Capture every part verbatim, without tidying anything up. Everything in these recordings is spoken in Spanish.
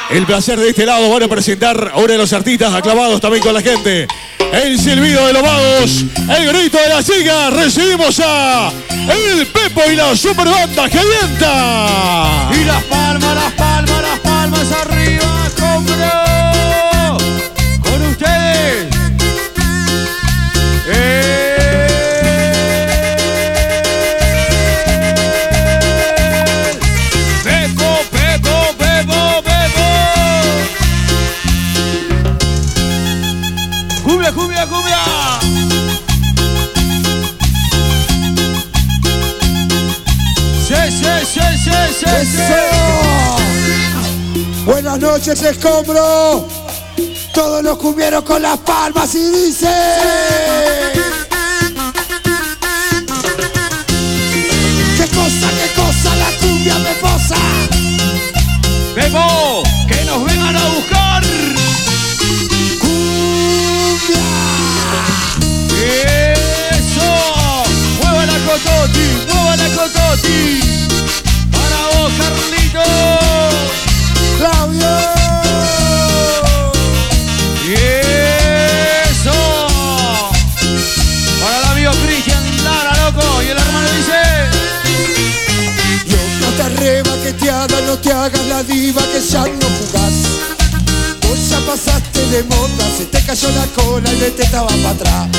El placer de este lado van a presentar a uno de los artistas aclamados también con la gente. El silbido de los magos, el grito de las chicas. Recibimos a el Pepo y la superbanda que alienta. Y las palmas, las palmas, las palmas arriba, compro. Con ustedes. Eh. Pepo, Pepo, Pepo, Pepo. Cumbia, cumbia, cumbia. Sí, sí, sí, sí, sí, sí. Buenas noches, Escombro. Todos los cumbieros con las palmas y dice. ¿Qué cosa, qué cosa la cumbia me posa? Pepo, que nos vengan a buscar. Cumbia. Eso. Mueva la cototi, mueva la cototi. Para vos, Carlito. Claudio. Eso. Para el amigo Cristian Lara, loco. Y el hermano dice. Loca te arreba que te haga, no te hagas la diva que ya no jugás. Vos ya pasaste de moda, se te cayó la cola y de teta va para atrás.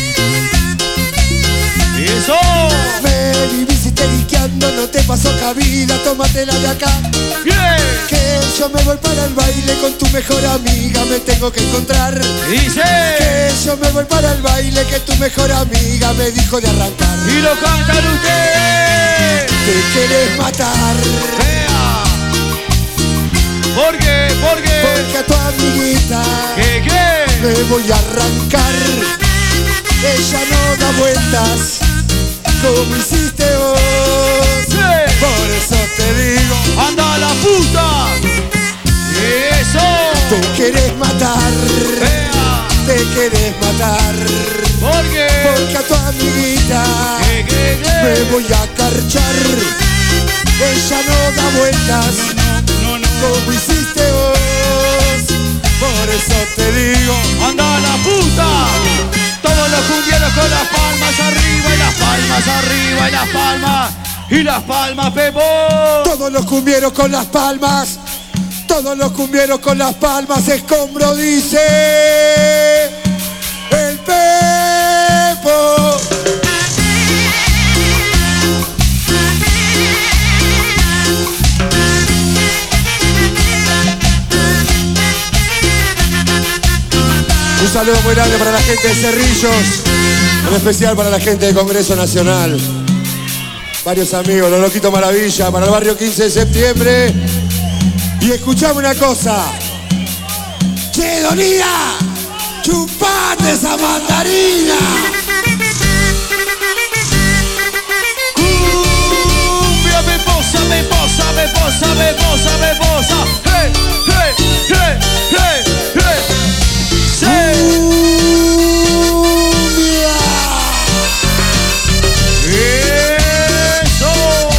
Eso. Me viviste liqueando, no te pasó cabida, tómatela de acá. Bien. Que yo me voy para el baile con tu mejor amiga, me tengo que encontrar. Dice. Que yo me voy para el baile, que tu mejor amiga me dijo de arrancar. Y lo cantan ustedes. Te querés matar. Vea. ¿Por qué? ¿Por qué? Porque a tu amiguita ¿Qué qué? me voy a arrancar. Ella no da vueltas como hiciste vos. Sí. Por eso te digo, ¡Anda a la puta! ¡Eso! te querés matar. ¡Vea! Te querés matar. ¿Por qué? Porque a tu amiguita ¿Qué, qué, qué? me voy a carchar. Ella no da vueltas No, no. como hiciste vos. Por eso te digo, ¡Anda a la puta! Todos los cumbieros con las palmas arriba y las palmas arriba y las palmas y las palmas, Pepo. todos los cumbieros con las palmas. Todos los cumbieros con las palmas. Escombro dice el Pepo. Un saludo muy grande para la gente de Cerrillos, en especial para la gente del Congreso Nacional. Varios amigos, los Loquitos Maravilla, para el barrio quince de septiembre. Y escuchame una cosa. Che, Donía, chupate esa mandarina. Cumbia, me posa, me posa, me posa, me posa, me posa. ¡Hey, hey, hey, hey, hey! ¡Sí! Cumbia. ¡Eso!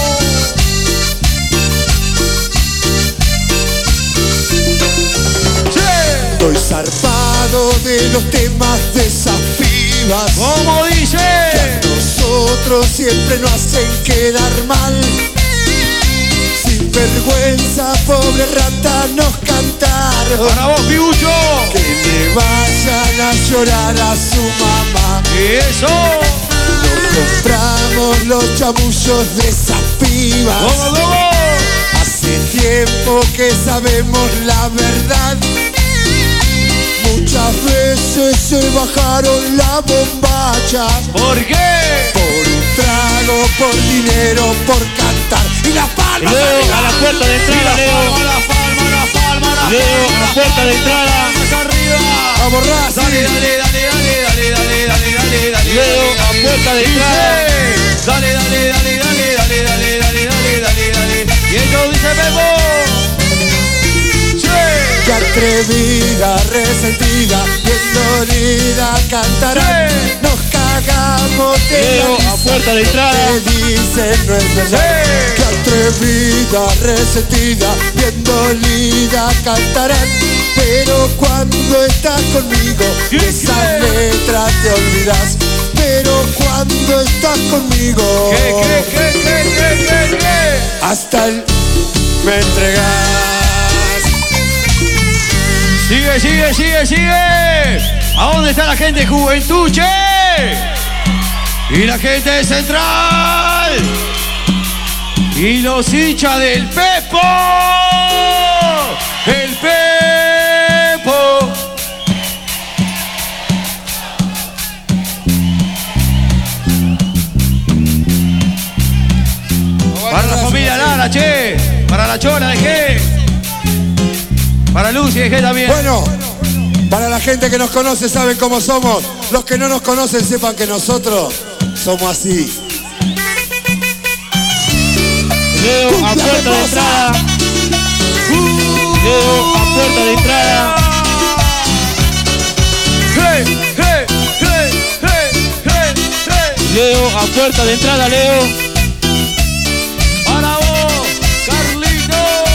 ¡Sí! Estoy zarpado de los temas de esas pibas. ¿Cómo dice? Que a nosotros siempre nos hacen quedar mal. Sin vergüenza, pobre rata, nos cantaron Para vos, Pibucho. que le vayan a llorar a su mamá. ¡Eso! Nos compramos los chamullos de esas pibas. ¡Vamos, vamos! Hace tiempo que sabemos la verdad. Muchas veces se bajaron la bombacha. ¿Por qué? Por un trago, por dinero, por cantar. Y las palmas Leo, arriba. a la puerta de entrada, Leo. La palma, la palma, la Leo, a la puerta de entrada. palmas arriba. Vamos, Racing. Dale, dale, dale, dale, dale, dale, dale, dale, dale. Leo, a puerta de entrada. Dale, dale, dale, dale, dale, dale, dale, dale, dale, dale. Y esto dice Pepo. Qué atrevida, resentida, bien dolida cantarán. Sí. Nos cagamos de Leo, la a puerta de entrada. que dicen no es verdad. Sí. Qué atrevida, resentida, bien dolida cantarán, pero cuando estás conmigo esas letras te olvidas. Pero cuando estás conmigo, ¿Qué, qué, qué, qué, qué, qué, qué? hasta el me entregas. Sigue, sigue, sigue, sigue. ¿A dónde está la gente de Juventud, che? Y la gente de Central. Y los hinchas del Pepo. El Pepo. Para la familia Lara, che. Para la Chona de G. Para Lucy de G también. Bueno, para la gente que nos conoce saben cómo somos. Los que no nos conocen sepan que nosotros somos así. Leo a puerta de entrada. Leo a puerta de entrada. Hey, hey, hey, hey, hey, hey. Leo a puerta de entrada, Leo. Para vos, Carlito.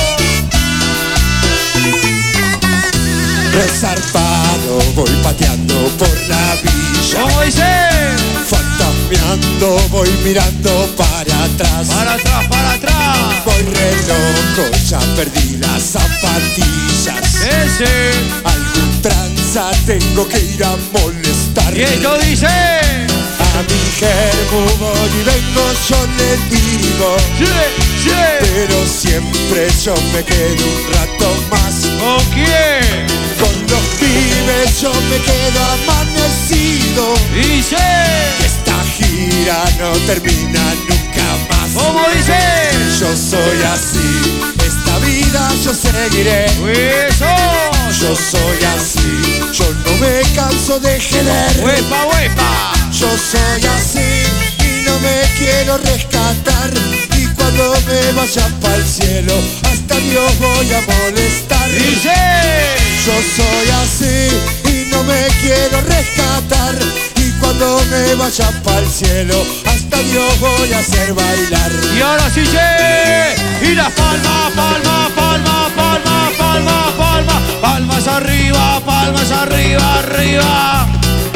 Resarpado voy pateando por la villa. ¿Cómo dice? Fantasmeando voy mirando para atrás. Para atrás, para atrás. Voy re loco, ya perdí las zapatillas. Ese. Algún tranza tengo que ir a molestar. Y esto dice. A mi germo voy y vengo, yo le digo. Sí, sí. Pero siempre yo me quedo un rato más. ¿Con quién? Con los pibes yo me quedo amanecido. Dice. Esta gira no termina nunca más. ¿Cómo dice? Yo soy así, esta vida yo seguiré. Eso. Yo soy así, yo no me canso de querer. Huepa, huepa. Yo soy así y no me quiero rescatar. Y cuando me vaya pa'l cielo, hasta Dios voy a molestar. Dice. Yo soy así y no me quiero rescatar. Y cuando me vaya pa'l cielo, hasta Dios voy a hacer bailar. Y ahora sí, che. Y las palmas, palmas, palmas, palmas, palmas, palmas. Palmas arriba, palmas arriba, arriba.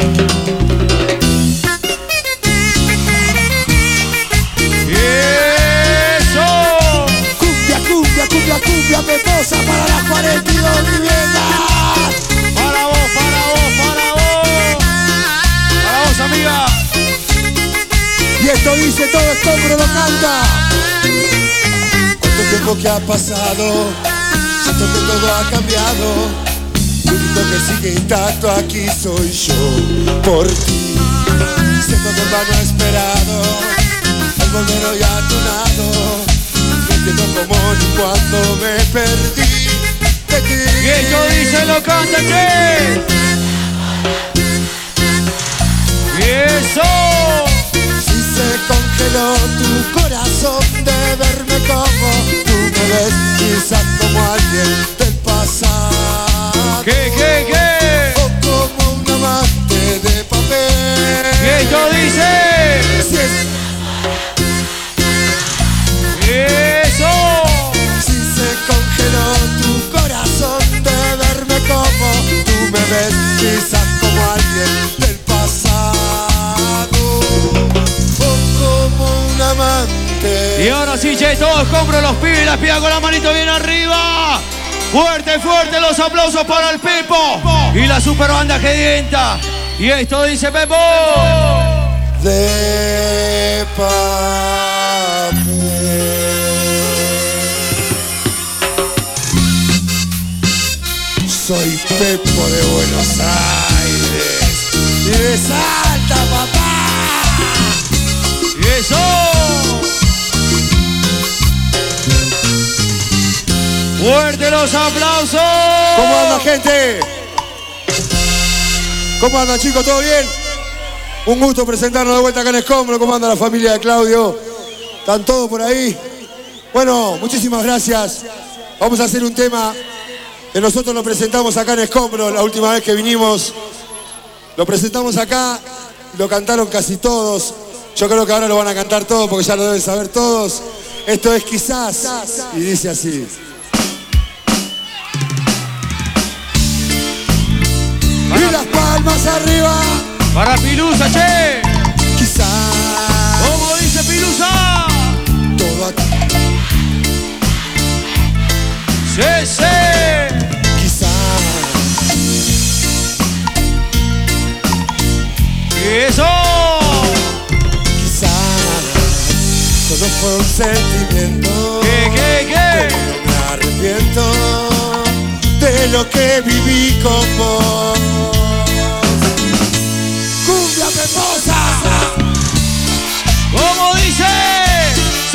Eso. Cumbia, cumbia, cumbia, cumbia peposa para las cuarenta y dos viviendas. Para vos, para vos, para vos. Para vos, amiga. Y esto dice todo escombro lo canta. Cuánto tiempo que ha pasado, siento que todo ha cambiado. Lo único que sigue intacto aquí soy yo, por ti. Siento que en vano esperado, al volver hoy a tu lado. No entiendo cómo ni cuando me perdí de ti. Y esto dice lo canta, che. Y eso. Si se congeló tu corazón de verme como tú me ves, quizás como alguien del pasado. ¿Qué, qué, qué? O como un amante de papel. Y esto dice. Si es, Eso. si se congeló tu corazón de verme como tú me ves, quizás como alguien del pasado. O como un amante. Y ahora sí, che, todos compro los pibes y las pibas con la manito bien arriba. Fuerte, fuerte los aplausos para el Pepo y la super banda Gedienta. Y esto dice Pepo. De papel. Soy Pepo de Buenos Aires y de Salta, papá. Y eso. Fuerte los aplausos. ¿Cómo anda, gente? ¿Cómo andan, chicos? ¿Todo bien? Un gusto presentarnos de vuelta acá en Escombro. ¿Cómo anda la familia de Claudio? ¿Están todos por ahí? Bueno, muchísimas gracias. Vamos a hacer un tema que nosotros lo presentamos acá en Escombro la última vez que vinimos. Lo presentamos acá, lo cantaron casi todos. Yo creo que ahora lo van a cantar todos porque ya lo deben saber todos. Esto es Quizás y dice así. palmas arriba. Para Pilusa, che. Quizás ¿Cómo dice Pilusa? todo aquí. Sí, sí. Quizás Eso. Quizás solo fue un sentimiento. ¿Qué, qué, qué? Pero no me arrepiento de lo que viví con vos. Cumbia peposa. ¿Cómo dice? Sí,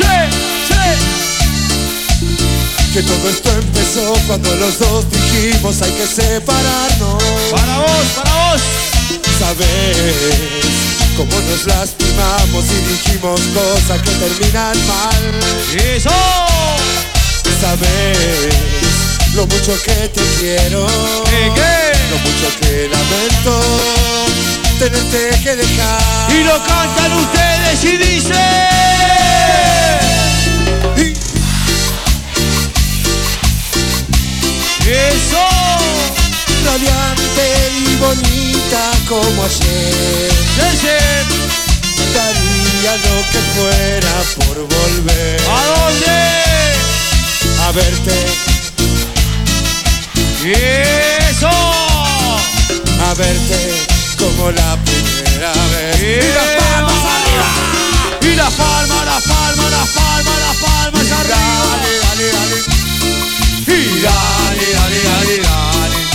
sí. Que todo esto empezó cuando los dos dijimos hay que separarnos. Para vos, para vos. Sabes cómo nos lastimamos y dijimos cosas que terminan mal. Eso. Sabes lo mucho que te quiero, ¿Qué, qué? lo mucho que lamento tenerte que dejar. Y lo cantan ustedes y dicen. Y Eso. radiante y bonita como ayer, Sí, sí. daría lo que fuera por volver ¿A dónde? a verte, Eso. a verte como la primera vez. Y las palmas arriba. Y las palmas, las palmas, las palmas, las palmas arriba. Dale, dale, dale. Y dale, dale, dale, dale.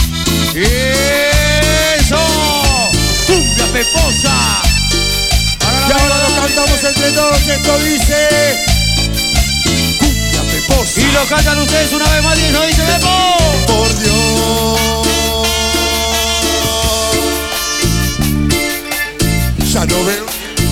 Eso. Cumbia peposa. Para Y la ahora banda. lo cantamos entre todos, esto dice Cumbia peposa. Y lo cantan ustedes una vez más y eso dice Pepo. Por Dios, ya no veo.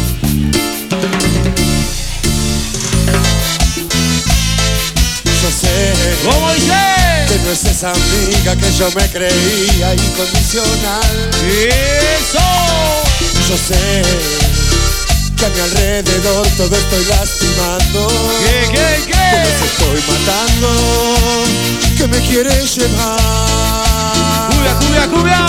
Yo sé ¿Cómo dice? que no es esa amiga que yo me creía incondicional. Eso. Yo sé que a mi alrededor todo estoy lastimando, ¿Qué, qué, que me qué? estoy matando, que me quiere llevar. Cumbia, cumbia, cumbia.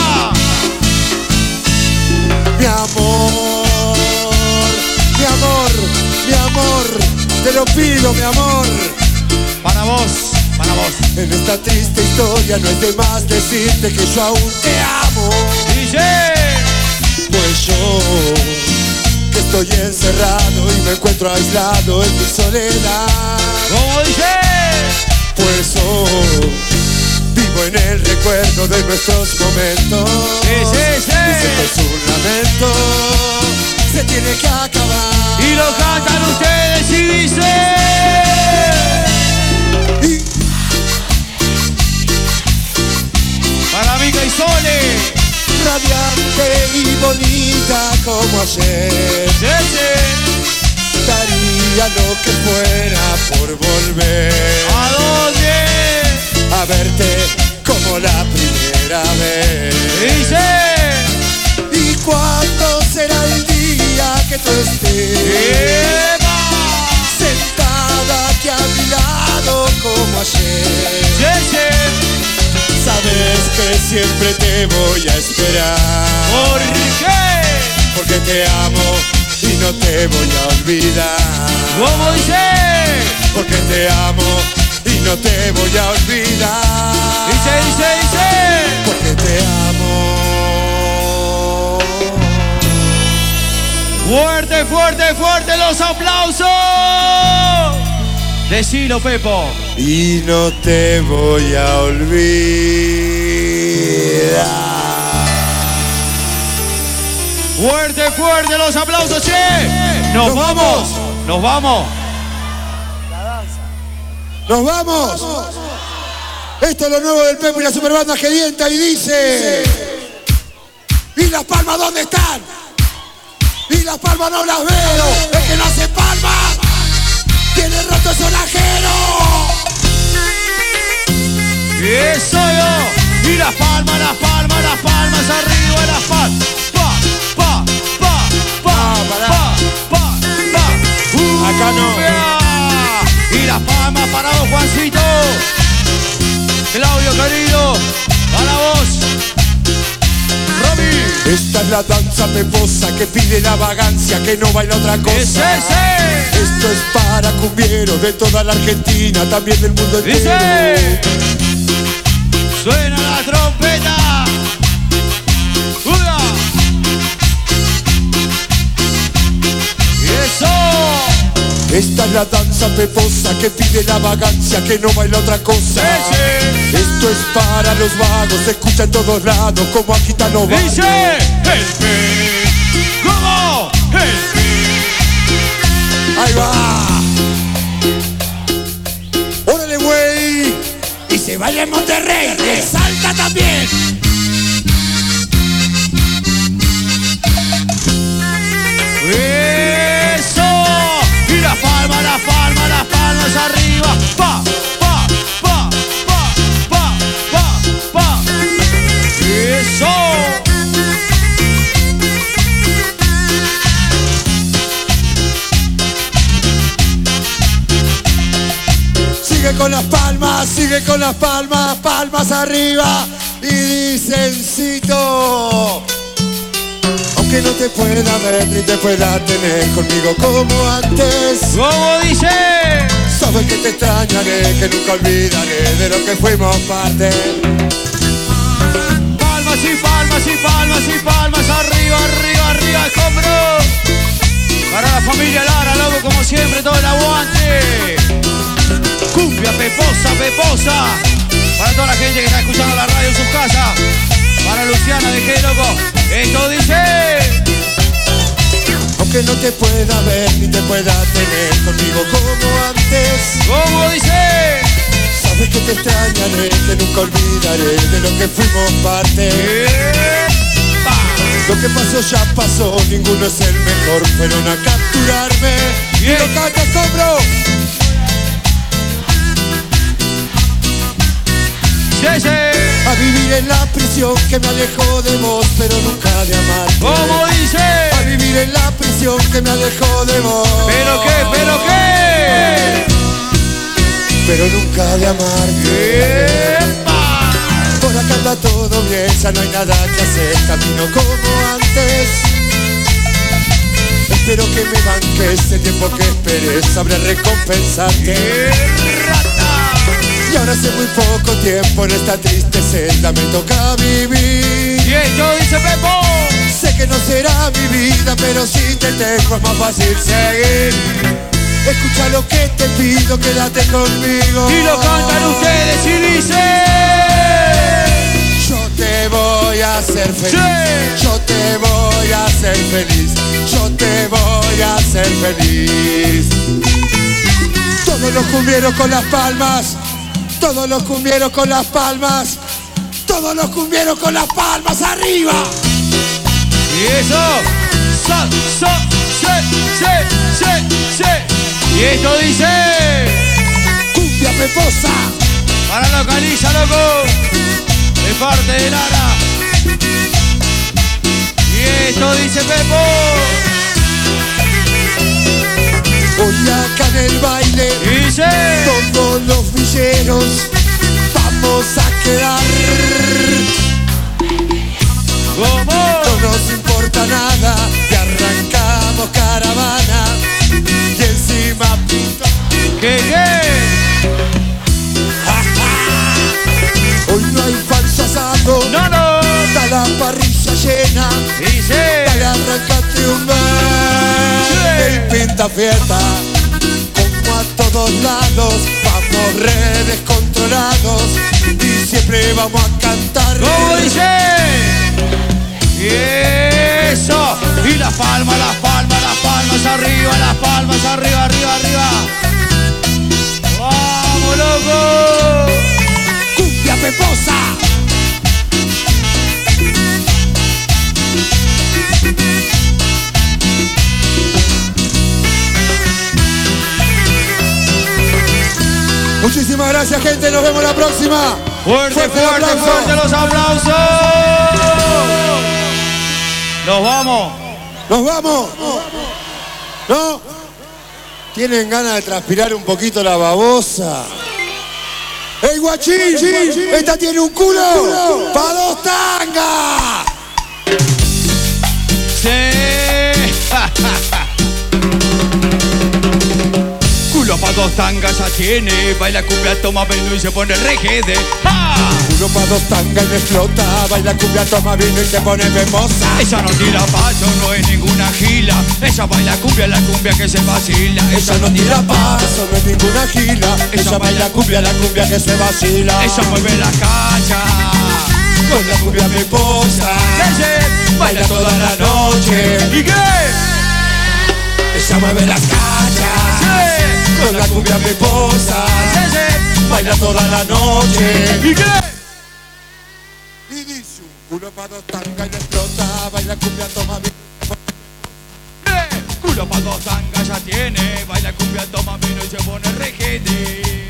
Mi amor, mi amor, mi amor, te lo pido, mi amor. Para vos, para vos. En esta triste historia no es de más decirte que yo aún te amo. Dice. Pues yo, que estoy encerrado y me encuentro aislado en mi soledad. ¿Cómo dice? Por eso vivo en el recuerdo de nuestros momentos. Sí, sí, sí. Y si esto es un lamento, se tiene que acabar. Y lo cantan ustedes y dice. Y Para Mica y Sole. radiante y bonita como ayer, Ese. daría lo que fuera por volver ¿A dónde? a verte como la primera vez. Dice. ¿Y cuándo será el día que tú estés ¡Epa! sentada aquí a mi lado como ayer? Ese. Sabes que siempre te voy a esperar, ¿Por qué? porque te amo y no te voy a olvidar. ¿Cómo dice? Porque te amo y no te voy a olvidar. Dice, dice, dice. Porque te amo. Fuerte, fuerte, fuerte los aplausos. Decilo, Pepo. Y no te voy a olvidar. Fuerte, fuerte los aplausos, che. Nos, Nos vamos. vamos. Nos vamos. ¡Nos vamos! Esto es lo nuevo del Pepo y la Superbanda Gedienta y dice... ¿Y las palmas dónde están? Y las palmas no las veo. El que no hace palmas tiene roto el sonajero. Y eso yo. Y las palmas, las palmas, las palmas arriba, las palmas. Pa, pa, pa, pa, pará. pa, pa, pa. Acá no. Y las palmas para vos, Juancito. Claudio querido, para vos. Romy. Esta es la danza peposa que pide la vagancia, que no baila otra cosa. ¡Es ese! Esto es para cumbieros de toda la Argentina, también del mundo entero. ¡Dice! Suena la trompeta. ¡Una! ¡Y eso! Esta es la danza peposa que pide la vagancia, que no baila otra cosa. ¡Ese! Esto es para los vagos, se escucha en todos lados como agitan los vagos. ¡Dice! ¡El pi! ¿Cómo? ¡El pi! ¡Ahí va! ¡Órale, güey! Y se baila en Monterrey, ¡le salta también! ¡Eso! Y las palmas, las palmas, las palmas arriba. ¡Pa! ¡Pa! ¡Pa! ¡Pa! ¡Pa! ¡Pa! ¡Pa! ¡Eso! Sigue con las palmas, sigue con las palmas, palmas arriba. Y dicencito, aunque no te pueda ver ni te pueda tener conmigo como antes, ¿Cómo dice? sabes que te extrañaré, que nunca olvidaré de lo que fuimos parte. Palmas y palmas y palmas y palmas arriba, arriba, arriba, escombro. Para la familia Lara, loco, como siempre, todo el aguante. Cumbia peposa, peposa. Para toda la gente que está escuchando la radio en sus casas. Para Luciana, de qué loco. Esto dice. Aunque no te pueda ver ni te pueda tener conmigo como antes, ¿Cómo dice? sabes que te extrañaré, que nunca olvidaré de lo que fuimos parte. ¡Epa! Lo que pasó ya pasó, ninguno es el mejor, fueron a capturarme. Y Bien. lo cantas, compro. Sí, sí. A vivir en la prisión que me alejó de vos, pero nunca de amarte. ¿Cómo dice? A vivir en la prisión que me alejó de vos. ¿Pero qué? ¿Pero qué? Pero nunca de amarte. ¡Epa! Por acá anda todo bien, ya no hay nada que hacer, camino como antes. Espero que me banques el tiempo que esperes, sabré recompensarte. ¡Qué rata! Y ahora hace muy poco tiempo en esta triste celda me toca vivir. Y esto dice Pepo. Sé que no será mi vida, pero si te tengo es más fácil seguir. Escucha lo que te pido, quédate conmigo. Y lo cantan ustedes y dice. Yo te voy a hacer feliz. Sí. Yo te voy a hacer feliz. Yo te voy a hacer feliz. Todos los cumbieros con las palmas. Todos los cumbieros con las palmas. Todos los cumbieros con las palmas arriba. Y eso. So, so, se, se, se, se. Y esto dice. Cumbia peposa. Para localiza, loco. De parte de Lara. Y esto dice Pepo. Hoy acá en el baile. Dice. Todos los villeros vamos a quedar. ¿Cómo? No nos importa nada, y arrancamos caravana. Y encima pinta. ¿Qué, qué? Hoy no hay falso asado, No, no. está la parrilla llena. Dice. Dale, arrancate un verde y pinta fiesta. Como a todos lados, vamos re descontrolados y siempre vamos a cantar. ¿Cómo dice? Y eso. Y las palmas, las palmas, las palmas arriba, las palmas arriba, arriba, arriba. ¡Vamos, loco! Cumbia peposa. Muchísimas gracias, gente, nos vemos la próxima. Fuerte, Fuerte el fuerte, aplauso. fuerte los aplausos. Nos vamos. ¡Nos vamos! ¿No? ¿Tienen ganas de transpirar un poquito la babosa? ¡Ey, guachín! ¡Esta tiene un culo! ¡Pa' dos tangas! Sí. Culo pa' dos tangas ya tiene, baila cumbia, toma vino y se pone regede. ¡Ja! Uno pa' dos tangas y me explota, baila cumbia, toma vino y se pone memosa. Esa no tira paso, no es ninguna gila. Esa baila cumbia, la cumbia que se vacila. Ella no tira paso, no es ninguna gila. Ella baila cumbia, la cumbia que se vacila. Ella mueve la cacha, Con la cumbia me posa, ella baila toda la noche. ¿Y qué? ella mueve las cachas. Con la cumbia me posa, baila toda la noche. ¿Y qué? Y dice, uno pa' dos tangas y me explota, baila cumbia, toma vino. Eh, Culo pa' dos tangas ya tiene, baila cumbia, toma vino y se pone regede.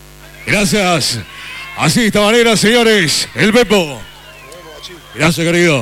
Gracias. Así de esta manera, señores, el Pepo. Gracias, querido.